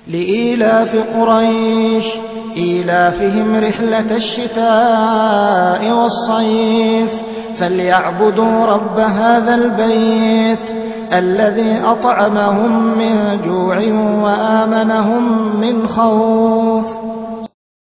لإيلاف قريش إيلافهم رحلة الشتاء والصيف فليعبدوا رب هذا البيت الذي أطعمهم من جوع وآمنهم من خوف